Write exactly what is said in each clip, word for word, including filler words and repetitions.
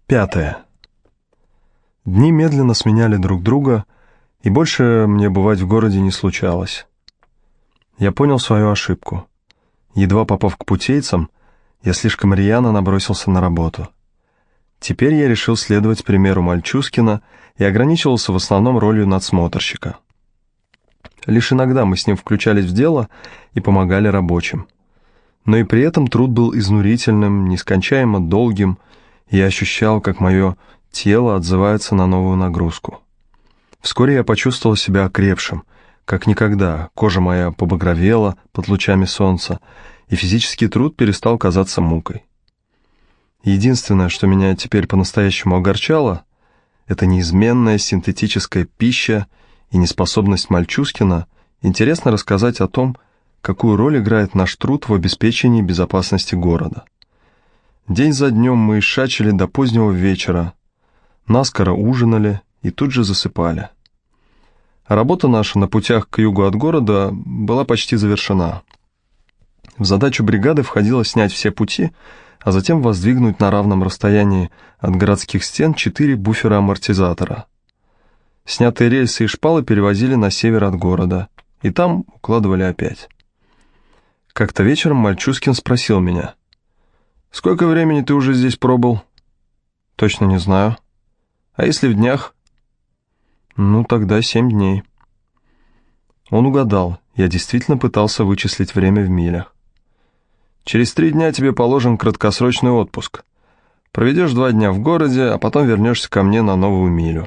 Пятое. Дни медленно сменяли друг друга, и больше мне бывать в городе не случалось. Я понял свою ошибку. Едва попав к путейцам, я слишком рьяно набросился на работу. Теперь я решил следовать примеру Мальчускина и ограничивался в основном ролью надсмотрщика. Лишь иногда мы с ним включались в дело и помогали рабочим. Но и при этом труд был изнурительным, нескончаемо долгим, и я ощущал, как мое тело отзывается на новую нагрузку. Вскоре я почувствовал себя окрепшим, как никогда, кожа моя побагровела под лучами солнца, и физический труд перестал казаться мукой. Единственное, что меня теперь по-настоящему огорчало, это неизменная синтетическая пища и неспособность Мальчускина интересно рассказать о том, какую роль играет наш труд в обеспечении безопасности города. День за днем мы шачили до позднего вечера, наскоро ужинали и тут же засыпали. Работа наша на путях к югу от города была почти завершена. В задачу бригады входило снять все пути, а затем воздвигнуть на равном расстоянии от городских стен четыре буфера-амортизатора. Снятые рельсы и шпалы перевозили на север от города, и там укладывали опять. Как-то вечером Мальчускин спросил меня: «Сколько времени ты уже здесь пробыл?» «Точно не знаю». «А если в днях?» «Ну, тогда семь дней». Он угадал, я действительно пытался вычислить время в милях. «Через три дня тебе положен краткосрочный отпуск. Проведешь два дня в городе, а потом вернешься ко мне на новую милю».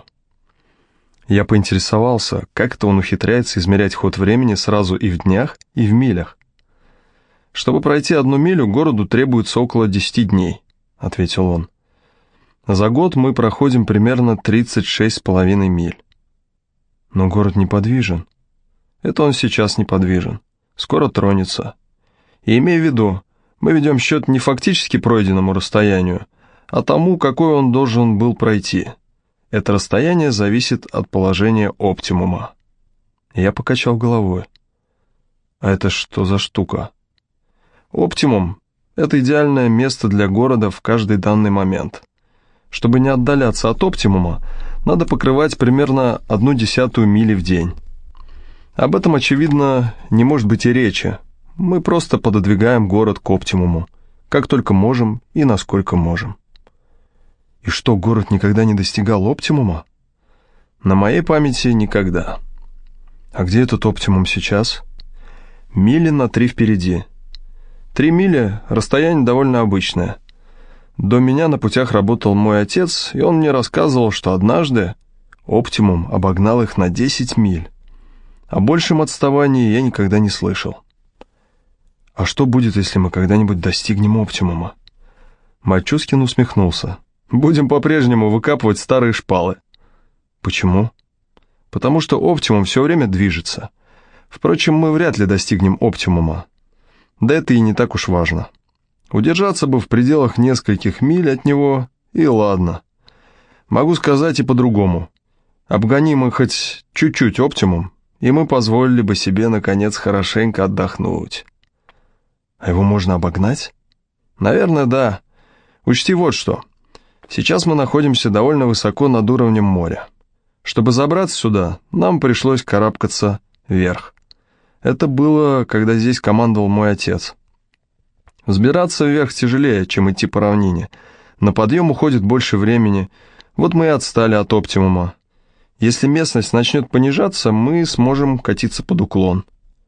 Я поинтересовался, как это он ухитряется измерять ход времени сразу и в днях, и в милях. «Чтобы пройти одну милю, городу требуется около десяти дней», — ответил он. «За год мы проходим примерно тридцать шесть с половиной миль». «Но город неподвижен». «Это он сейчас неподвижен. Скоро тронется. И имей в виду, мы ведем счет не фактически пройденному расстоянию, а тому, какой он должен был пройти. Это расстояние зависит от положения оптимума». Я покачал головой. «А это что за штука?» «Оптимум — это идеальное место для города в каждый данный момент. Чтобы не отдаляться от оптимума, надо покрывать примерно одну десятую мили в день. Об этом, очевидно, не может быть и речи. Мы просто пододвигаем город к оптимуму, как только можем и насколько можем». «И что, город никогда не достигал оптимума?» «На моей памяти никогда». «А где этот оптимум сейчас?» «Мили на три впереди. Три мили – расстояние довольно обычное. До меня на путях работал мой отец, и он мне рассказывал, что однажды оптимум обогнал их на десять миль. О большем отставании я никогда не слышал». «А что будет, если мы когда-нибудь достигнем оптимума?» Мальчускин усмехнулся. «Будем по-прежнему выкапывать старые шпалы». «Почему?» «Потому что оптимум все время движется. Впрочем, мы вряд ли достигнем оптимума. Да это и не так уж важно. Удержаться бы в пределах нескольких миль от него, и ладно. Могу сказать и по-другому. Обгони мы хоть чуть-чуть оптимум, и мы позволили бы себе, наконец, хорошенько отдохнуть». «А его можно обогнать?» «Наверное, да. Учти вот что. Сейчас мы находимся довольно высоко над уровнем моря. Чтобы забраться сюда, нам пришлось карабкаться вверх. Это было, когда здесь командовал мой отец. Взбираться вверх тяжелее, чем идти по равнине. На подъем уходит больше времени. Вот мы и отстали от оптимума. Если местность начнет понижаться, мы сможем катиться под уклон».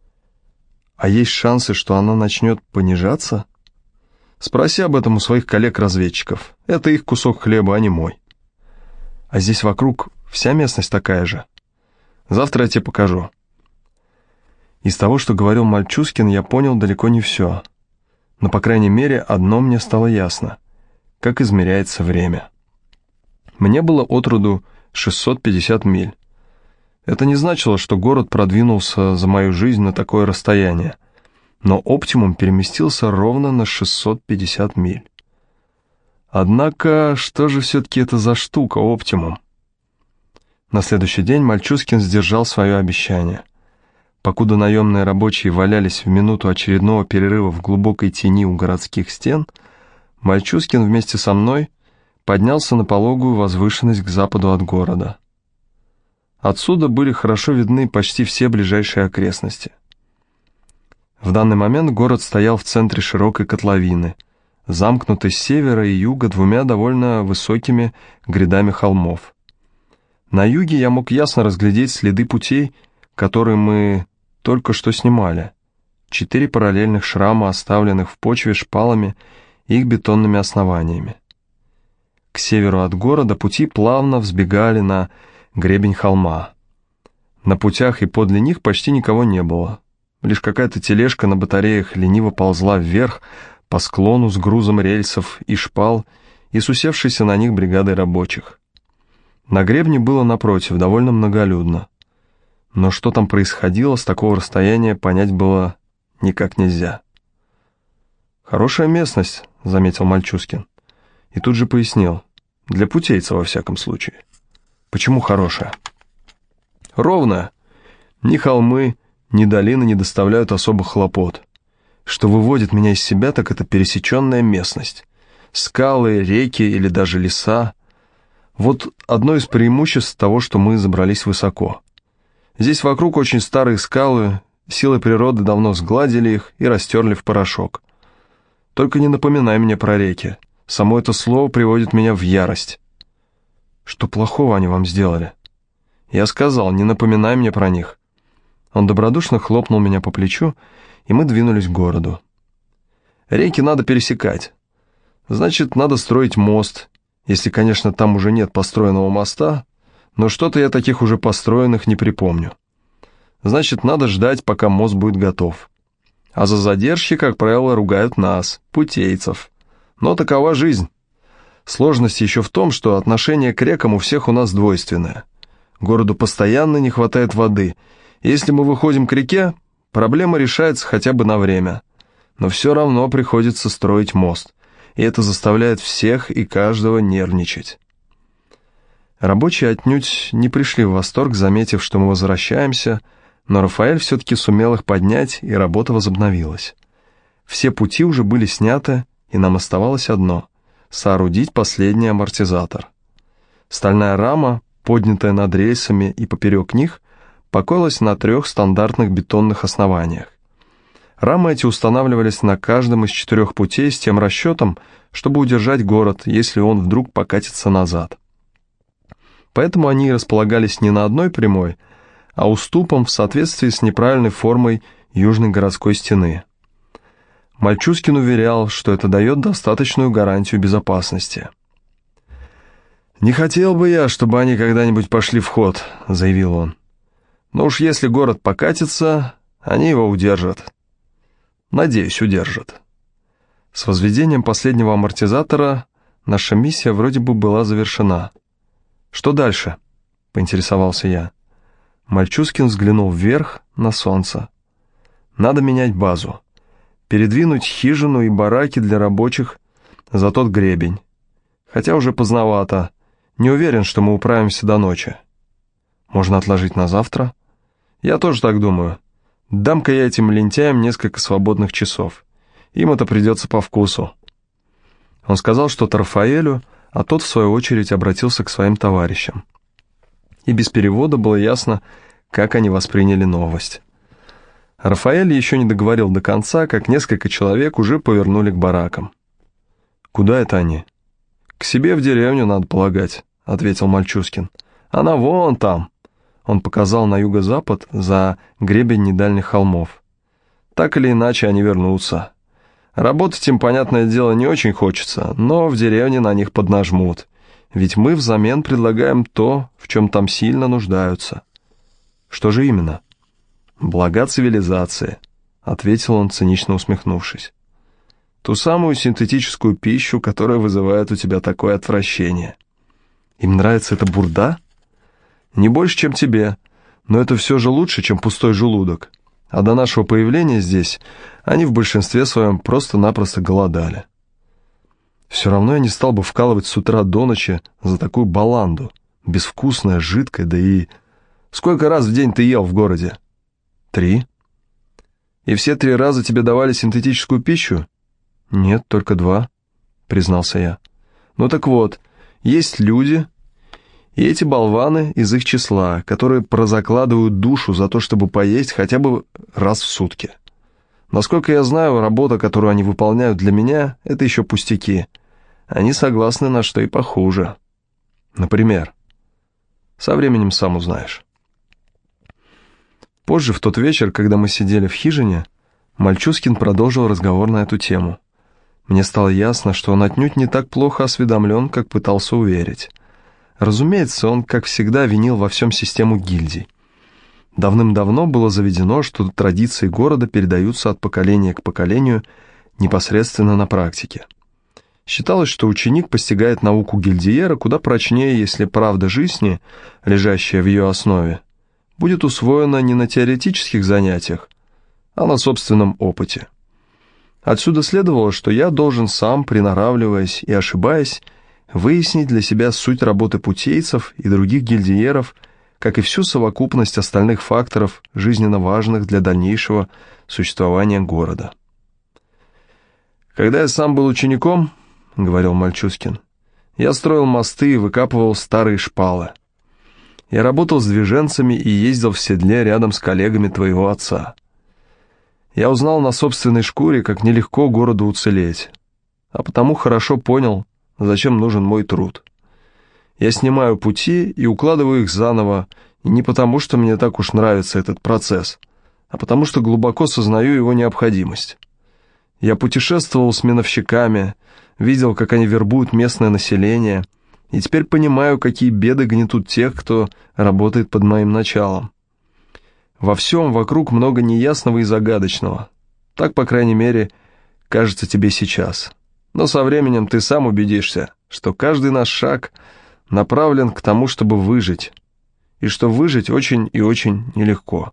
«А есть шансы, что она начнет понижаться?» «Спроси об этом у своих коллег-разведчиков. Это их кусок хлеба, а не мой». «А здесь вокруг вся местность такая же?» «Завтра я тебе покажу». Из того, что говорил Мальчускин, я понял далеко не все. Но, по крайней мере, одно мне стало ясно. Как измеряется время. Мне было от роду шестьсот пятьдесят миль. Это не значило, что город продвинулся за мою жизнь на такое расстояние. Но оптимум переместился ровно на шестьсот пятьдесят миль. Однако, что же все-таки это за штука, оптимум? На следующий день Мальчускин сдержал свое обещание. Покуда наемные рабочие валялись в минуту очередного перерыва в глубокой тени у городских стен, Мальчускин вместе со мной поднялся на пологую возвышенность к западу от города. Отсюда были хорошо видны почти все ближайшие окрестности. В данный момент город стоял в центре широкой котловины, замкнутый с севера и юга двумя довольно высокими грядами холмов. На юге я мог ясно разглядеть следы путей, которые мы только что снимали. Четыре параллельных шрама, оставленных в почве шпалами и их бетонными основаниями. К северу от города пути плавно взбегали на гребень холма. На путях и подле них почти никого не было. Лишь какая-то тележка на батареях лениво ползла вверх по склону с грузом рельсов и шпал и с усевшейся на них бригадой рабочих. На гребне было, напротив, довольно многолюдно. Но что там происходило, с такого расстояния понять было никак нельзя. «Хорошая местность», — заметил Мальчускин. И тут же пояснил. «Для путейца, во всяком случае». «Почему хорошая?» «Ровная. Ни холмы, ни долины не доставляют особых хлопот. Что выводит меня из себя, так это пересеченная местность. Скалы, реки или даже леса. Вот одно из преимуществ того, что мы забрались высоко. Здесь вокруг очень старые скалы, силы природы давно сгладили их и растерли в порошок. Только не напоминай мне про реки. Само это слово приводит меня в ярость». «Что плохого они вам сделали?» «Я сказал, не напоминай мне про них». Он добродушно хлопнул меня по плечу, и мы двинулись к городу. «Реки надо пересекать. Значит, надо строить мост, если, конечно, там уже нет построенного моста, но что-то я таких уже построенных не припомню. Значит, надо ждать, пока мост будет готов. А за задержки, как правило, ругают нас, путейцев. Но такова жизнь. Сложность еще в том, что отношение к рекам у всех у нас двойственное. Городу постоянно не хватает воды. Если мы выходим к реке, проблема решается хотя бы на время. Но все равно приходится строить мост. И это заставляет всех и каждого нервничать». Рабочие отнюдь не пришли в восторг, заметив, что мы возвращаемся, но Рафаэль все-таки сумел их поднять, и работа возобновилась. Все пути уже были сняты, и нам оставалось одно — соорудить последний амортизатор. Стальная рама, поднятая над рельсами и поперек них, покоилась на трех стандартных бетонных основаниях. Рамы эти устанавливались на каждом из четырех путей с тем расчетом, чтобы удержать город, если он вдруг покатится назад. Поэтому они располагались не на одной прямой, а уступом в соответствии с неправильной формой южной городской стены. Мальчускин уверял, что это дает достаточную гарантию безопасности. «Не хотел бы я, чтобы они когда-нибудь пошли в ход», — заявил он. «Но уж если город покатится, они его удержат. Надеюсь, удержат». С возведением последнего амортизатора наша миссия вроде бы была завершена. «Что дальше?» — поинтересовался я. Мальчускин взглянул вверх на солнце. «Надо менять базу. Передвинуть хижину и бараки для рабочих за тот гребень. Хотя уже поздновато. Не уверен, что мы управимся до ночи. Можно отложить на завтра? Я тоже так думаю. Дам-ка я этим лентяям несколько свободных часов. Им это придется по вкусу». Он сказал что-то Рафаэлю, а тот, в свою очередь, обратился к своим товарищам. И без перевода было ясно, как они восприняли новость. Рафаэль еще не договорил до конца, как несколько человек уже повернули к баракам. «Куда это они?» «К себе в деревню, надо полагать», — ответил Мальчускин. «Она вон там». Он показал на юго-запад за гребень недальних холмов. «Так или иначе они вернутся. Работать им, понятное дело, не очень хочется, но в деревне на них поднажмут, ведь мы взамен предлагаем то, в чем там сильно нуждаются». «Что же именно?» «Блага цивилизации», — ответил он, цинично усмехнувшись. «Ту самую синтетическую пищу, которая вызывает у тебя такое отвращение». «Им нравится эта бурда?» «Не больше, чем тебе, но это все же лучше, чем пустой желудок. А до нашего появления здесь они в большинстве своем просто-напросто голодали». «Все равно я не стал бы вкалывать с утра до ночи за такую баланду, безвкусная, жидкая, да и...» «Сколько раз в день ты ел в городе?» «Три». «И все три раза тебе давали синтетическую пищу?» «Нет, только два», — признался я. «Ну так вот, Есть люди, и эти болваны из их числа, которые прозакладывают душу за то, чтобы поесть хотя бы раз в сутки. Насколько я знаю, работа, которую они выполняют для меня, это еще пустяки. Они согласны на что и похуже. Например, со временем сам узнаешь. Позже, в тот вечер, когда мы сидели в хижине, Мальчускин продолжил разговор на эту тему. Мне стало ясно, что он отнюдь не так плохо осведомлен, как пытался уверить. Разумеется, он, как всегда, винил во всем систему гильдий. Давным-давно было заведено, что традиции города передаются от поколения к поколению непосредственно на практике. Считалось, что ученик постигает науку гильдиера куда прочнее, если правда жизни, лежащая в ее основе, будет усвоена не на теоретических занятиях, а на собственном опыте. Отсюда следовало, что я должен сам, приноравливаясь и ошибаясь, выяснить для себя суть работы путейцев и других гильдиеров, как и всю совокупность остальных факторов, жизненно важных для дальнейшего существования города. «Когда я сам был учеником, — говорил Мальчускин, — я строил мосты и выкапывал старые шпалы. Я работал с движенцами и ездил в седле рядом с коллегами твоего отца. Я узнал на собственной шкуре, как нелегко городу уцелеть, а потому хорошо понял, зачем нужен мой труд. Я снимаю пути и укладываю их заново, и не потому, что мне так уж нравится этот процесс, а потому что глубоко сознаю его необходимость. Я путешествовал с миновщиками, видел, как они вербуют местное население, и теперь понимаю, какие беды гнетут тех, кто работает под моим началом. Во всем вокруг много неясного и загадочного. Так, по крайней мере, кажется тебе сейчас. Но со временем ты сам убедишься, что каждый наш шаг направлен к тому, чтобы выжить, и что выжить очень и очень нелегко.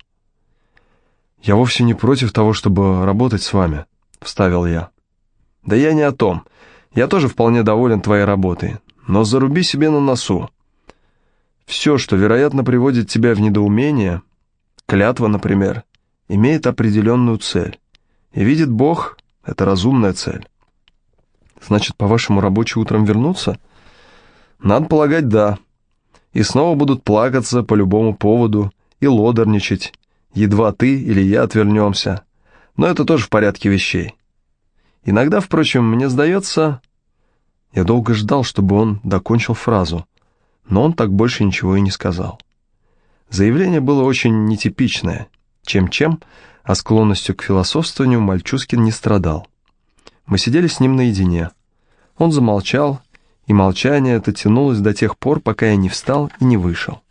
«Я вовсе не против того, чтобы работать с вами», — вставил я. «Да я не о том. Я тоже вполне доволен твоей работой, но заруби себе на носу. Все, что, вероятно, приводит тебя в недоумение, клятва, например, имеет определенную цель, и видит Бог, это разумная цель». «Значит, по-вашему, рабочие утром вернутся?» «Надо полагать, да. И снова будут плакаться по любому поводу и лодорничать, едва ты или я отвернемся. Но это тоже в порядке вещей. Иногда, впрочем, мне сдается...» Я долго ждал, чтобы он докончил фразу, но он так больше ничего и не сказал. Заявление было очень нетипичное. Чем-чем, а склонностью к философствованию Мальчускин не страдал. Мы сидели с ним наедине. Он замолчал, и молчание это тянулось до тех пор, пока я не встал и не вышел.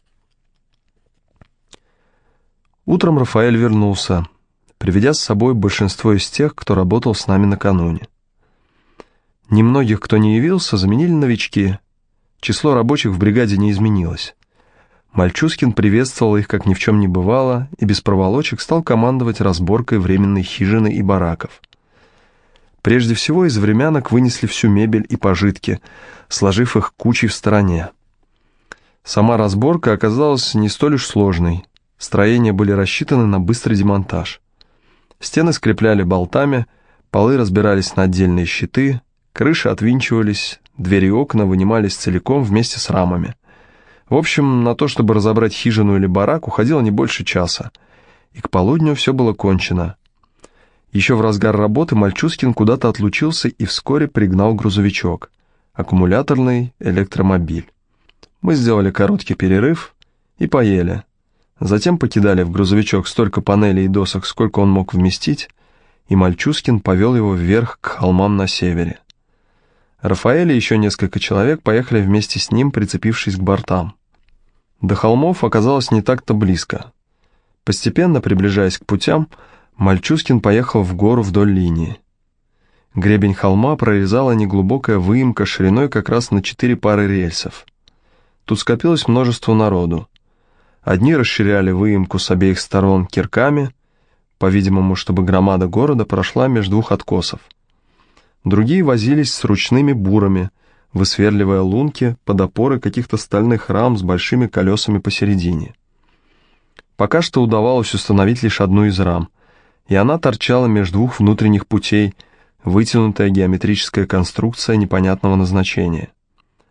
Утром Рафаэль вернулся, приведя с собой большинство из тех, кто работал с нами накануне. Немногих, кто не явился, заменили новички. Число рабочих в бригаде не изменилось. Мальчускин приветствовал их, как ни в чем не бывало, и без проволочек стал командовать разборкой временной хижины и бараков. Прежде всего из времянок вынесли всю мебель и пожитки, сложив их кучей в стороне. Сама разборка оказалась не столь уж сложной. Строения были рассчитаны на быстрый демонтаж. Стены скрепляли болтами, полы разбирались на отдельные щиты, крыши отвинчивались, двери и окна вынимались целиком вместе с рамами. В общем, на то, чтобы разобрать хижину или барак, уходило не больше часа, и к полудню все было кончено. Еще в разгар работы Мальчускин куда-то отлучился и вскоре пригнал грузовичок, аккумуляторный электромобиль. Мы сделали короткий перерыв и поели. Затем покидали в грузовичок столько панелей и досок, сколько он мог вместить, и Мальчускин повел его вверх к холмам на севере. Рафаэль и еще несколько человек поехали вместе с ним, прицепившись к бортам. До холмов оказалось не так-то близко. Постепенно, приближаясь к путям, Мальчускин поехал в гору вдоль линии. Гребень холма прорезала неглубокая выемка шириной как раз на четыре пары рельсов. Тут скопилось множество народу. Одни расширяли выемку с обеих сторон кирками, по-видимому, чтобы громада города прошла между двух откосов. Другие возились с ручными бурами, высверливая лунки под опоры каких-то стальных рам с большими колесами посередине. Пока что удавалось установить лишь одну из рам, и она торчала между двух внутренних путей, вытянутая геометрическая конструкция непонятного назначения.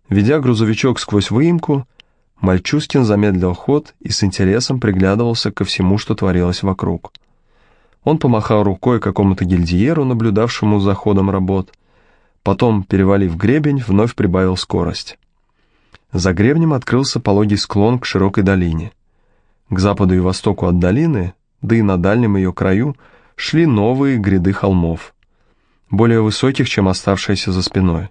Ведя грузовичок сквозь выемку, Мальчускин замедлил ход и с интересом приглядывался ко всему, что творилось вокруг. Он помахал рукой какому-то гильдиеру, наблюдавшему за ходом работ, потом, перевалив гребень, вновь прибавил скорость. За гребнем открылся пологий склон к широкой долине. К западу и востоку от долины, да и на дальнем ее краю, шли новые гряды холмов, более высоких, чем оставшиеся за спиной.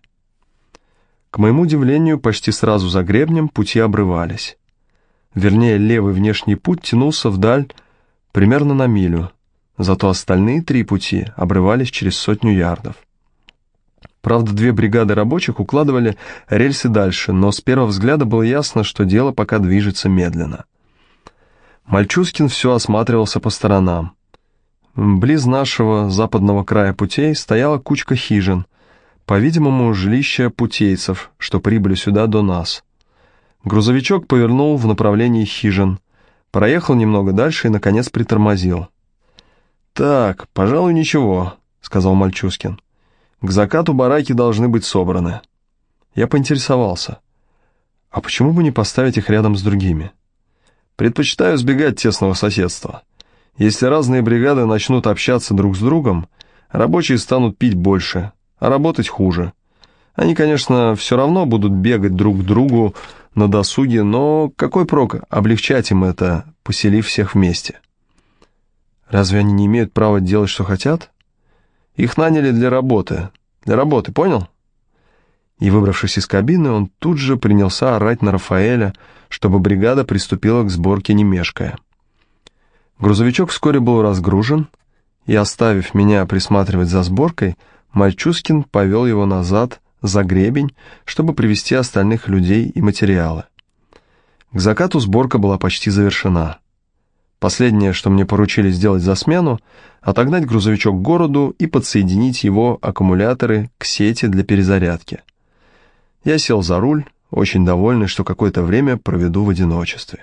К моему удивлению, почти сразу за гребнем пути обрывались. Вернее, левый внешний путь тянулся вдаль примерно на милю, зато остальные три пути обрывались через сотню ярдов. Правда, две бригады рабочих укладывали рельсы дальше, но с первого взгляда было ясно, что дело пока движется медленно. Мальчускин все осматривался по сторонам. Близ нашего западного края путей стояла кучка хижин, по-видимому, жилища путейцев, что прибыли сюда до нас. Грузовичок повернул в направлении хижин, проехал немного дальше и, наконец, притормозил. «Так, пожалуй, ничего», — сказал Мальчускин. «К закату бараки должны быть собраны». Я поинтересовался. «А почему бы не поставить их рядом с другими?» «Предпочитаю избегать тесного соседства. Если разные бригады начнут общаться друг с другом, рабочие станут пить больше, а работать хуже. Они, конечно, все равно будут бегать друг к другу на досуге, но какой прок облегчать им это, поселив всех вместе? Разве они не имеют права делать, что хотят? Их наняли для работы. Для работы, понял?» И, выбравшись из кабины, он тут же принялся орать на Рафаэля, чтобы бригада приступила к сборке не мешкая. Грузовичок вскоре был разгружен, и, оставив меня присматривать за сборкой, Мальчускин повел его назад за гребень, чтобы привести остальных людей и материалы. К закату сборка была почти завершена. Последнее, что мне поручили сделать за смену, отогнать грузовичок к городу и подсоединить его аккумуляторы к сети для перезарядки. Я сел за руль, очень довольный, что какое-то время проведу в одиночестве.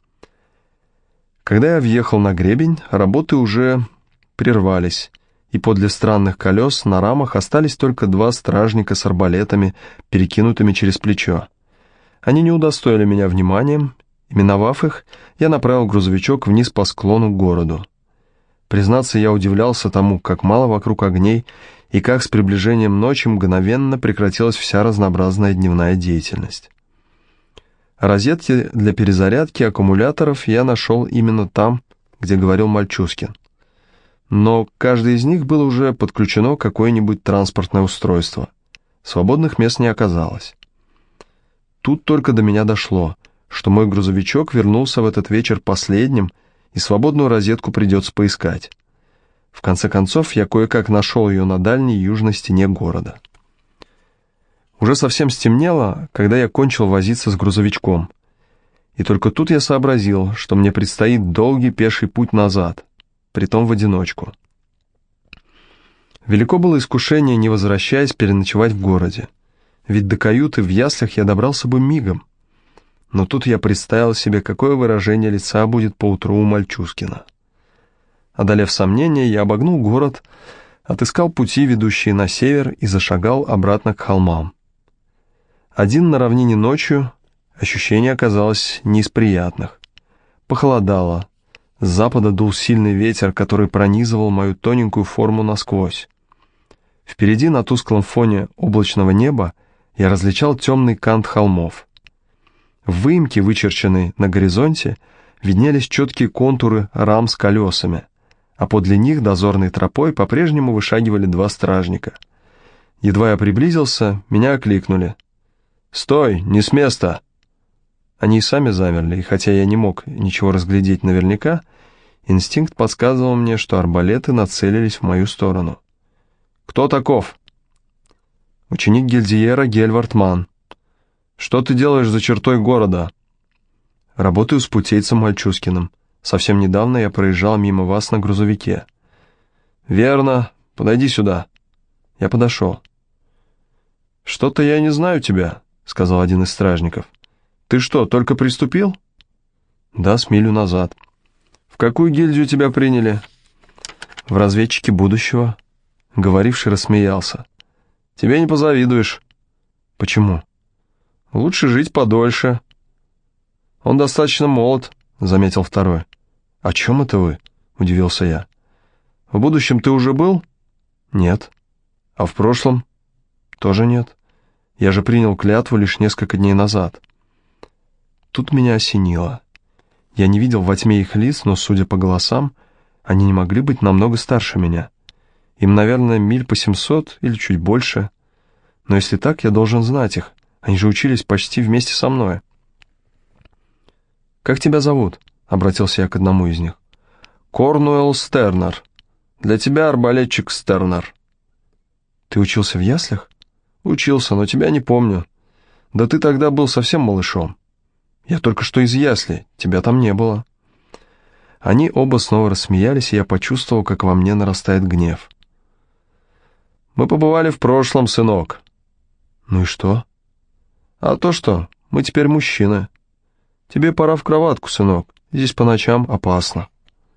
Когда я въехал на гребень, работы уже прервались, и подле странных колес на рамах остались только два стражника с арбалетами, перекинутыми через плечо. Они не удостоили меня вниманием, и, миновав их, я направил грузовичок вниз по склону к городу. Признаться, я удивлялся тому, как мало вокруг огней, и как с приближением ночи мгновенно прекратилась вся разнообразная дневная деятельность. Розетки для перезарядки аккумуляторов я нашел именно там, где говорил Мальчускин. Но каждое из них было уже подключено к какое-нибудь транспортное устройство. Свободных мест не оказалось. Тут только до меня дошло, что мой грузовичок вернулся в этот вечер последним, и свободную розетку придется поискать. В конце концов, я кое-как нашел ее на дальней южной стене города. Уже совсем стемнело, когда я кончил возиться с грузовичком. И только тут я сообразил, что мне предстоит долгий пеший путь назад, притом в одиночку. Велико было искушение, не возвращаясь, переночевать в городе. Ведь до каюты в яслях я добрался бы мигом. Но тут я представил себе, какое выражение лица будет поутру у Мальчускина. Одолев сомнения, я обогнул город, отыскал пути, ведущие на север, и зашагал обратно к холмам. Один на равнине ночью ощущение оказалось не из приятных. Похолодало. С запада дул сильный ветер, который пронизывал мою тоненькую форму насквозь. Впереди, на тусклом фоне облачного неба, я различал темный кант холмов. В выемке, вычерченной на горизонте, виднелись четкие контуры рам с колесами, а подле них дозорной тропой по-прежнему вышагивали два стражника. Едва я приблизился, меня окликнули. «Стой, не с места!» Они и сами замерли, и хотя я не мог ничего разглядеть наверняка, инстинкт подсказывал мне, что арбалеты нацелились в мою сторону. «Кто таков?» «Ученик гильдиера Гельвард Манн». «Что ты делаешь за чертой города?» «Работаю с путейцем Мальчускиным. Совсем недавно я проезжал мимо вас на грузовике». «Верно. Подойди сюда». Я подошел. «Что-то я не знаю тебя», — сказал один из стражников. «Ты что, только приступил?» «Да, с милю назад». «В какую гильдию тебя приняли?» «В разведчике будущего». Говоривший рассмеялся. «Тебе не позавидуешь». «Почему?» Лучше жить подольше. Он достаточно молод, заметил второй. О чем это вы? Удивился я. В будущем ты уже был? Нет. А в прошлом? Тоже нет. Я же принял клятву лишь несколько дней назад. Тут меня осенило. Я не видел во тьме их лиц, но, судя по голосам, они не могли быть намного старше меня. Им, наверное, миль по семьсот или чуть больше. Но если так, я должен знать их. Они же учились почти вместе со мной. «Как тебя зовут?» — обратился я к одному из них. «Корнуэлл Стернер. Для тебя арбалетчик Стернер». «Ты учился в яслях?» «Учился, но тебя не помню. Да ты тогда был совсем малышом. Я только что из ясли, тебя там не было». Они оба снова рассмеялись, и я почувствовал, как во мне нарастает гнев. «Мы побывали в прошлом, сынок». «Ну и что?» «А то что, мы теперь мужчины. Тебе пора в кроватку, сынок, здесь по ночам опасно».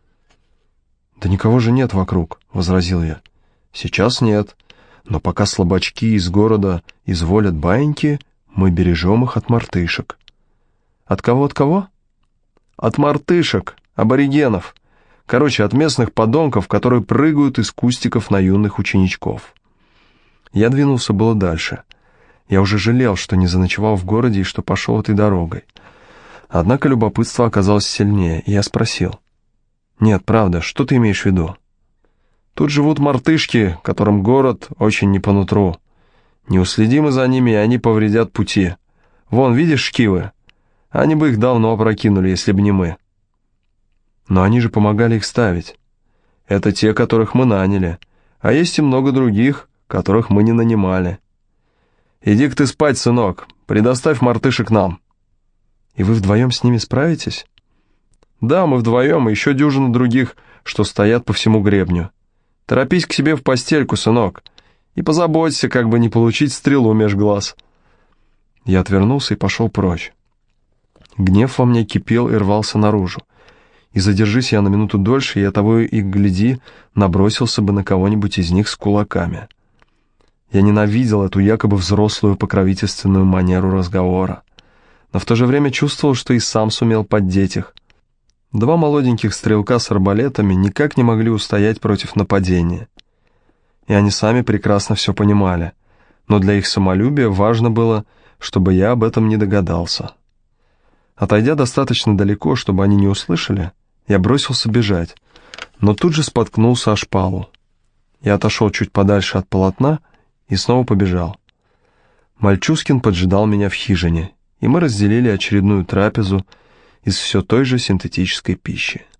«Да никого же нет вокруг», — возразил я. «Сейчас нет, но пока слабачки из города изволят баиньки, мы бережем их от мартышек». «От кого, от кого?» «От мартышек, аборигенов. Короче, от местных подонков, которые прыгают из кустиков на юных ученичков». Я двинулся было дальше. Я уже жалел, что не заночевал в городе и что пошел этой дорогой. Однако любопытство оказалось сильнее, и я спросил. «Нет, правда, что ты имеешь в виду?» «Тут живут мартышки, которым город очень не по нутру. Не уследим мы за ними, и они повредят пути. Вон, видишь шкивы? Они бы их давно опрокинули, если бы не мы». «Но они же помогали их ставить». «Это те, которых мы наняли, а есть и много других, которых мы не нанимали. Иди-ка ты спать, сынок, предоставь мартышек нам». «И вы вдвоем с ними справитесь?» «Да, мы вдвоем, и еще дюжина других, что стоят по всему гребню. Торопись к себе в постельку, сынок, и позаботься, как бы не получить стрелу меж глаз». Я отвернулся и пошел прочь. Гнев во мне кипел и рвался наружу. И задержись я на минуту дольше, я того и гляди, набросился бы на кого-нибудь из них с кулаками. Я ненавидел эту якобы взрослую покровительственную манеру разговора, но в то же время чувствовал, что и сам сумел поддеть их. Два молоденьких стрелка с арбалетами никак не могли устоять против нападения. И они сами прекрасно все понимали, но для их самолюбия важно было, чтобы я об этом не догадался. Отойдя достаточно далеко, чтобы они не услышали, я бросился бежать, но тут же споткнулся о шпалу. Я отошел чуть подальше от полотна и снова побежал. Мальчускин поджидал меня в хижине, и мы разделили очередную трапезу из все той же синтетической пищи.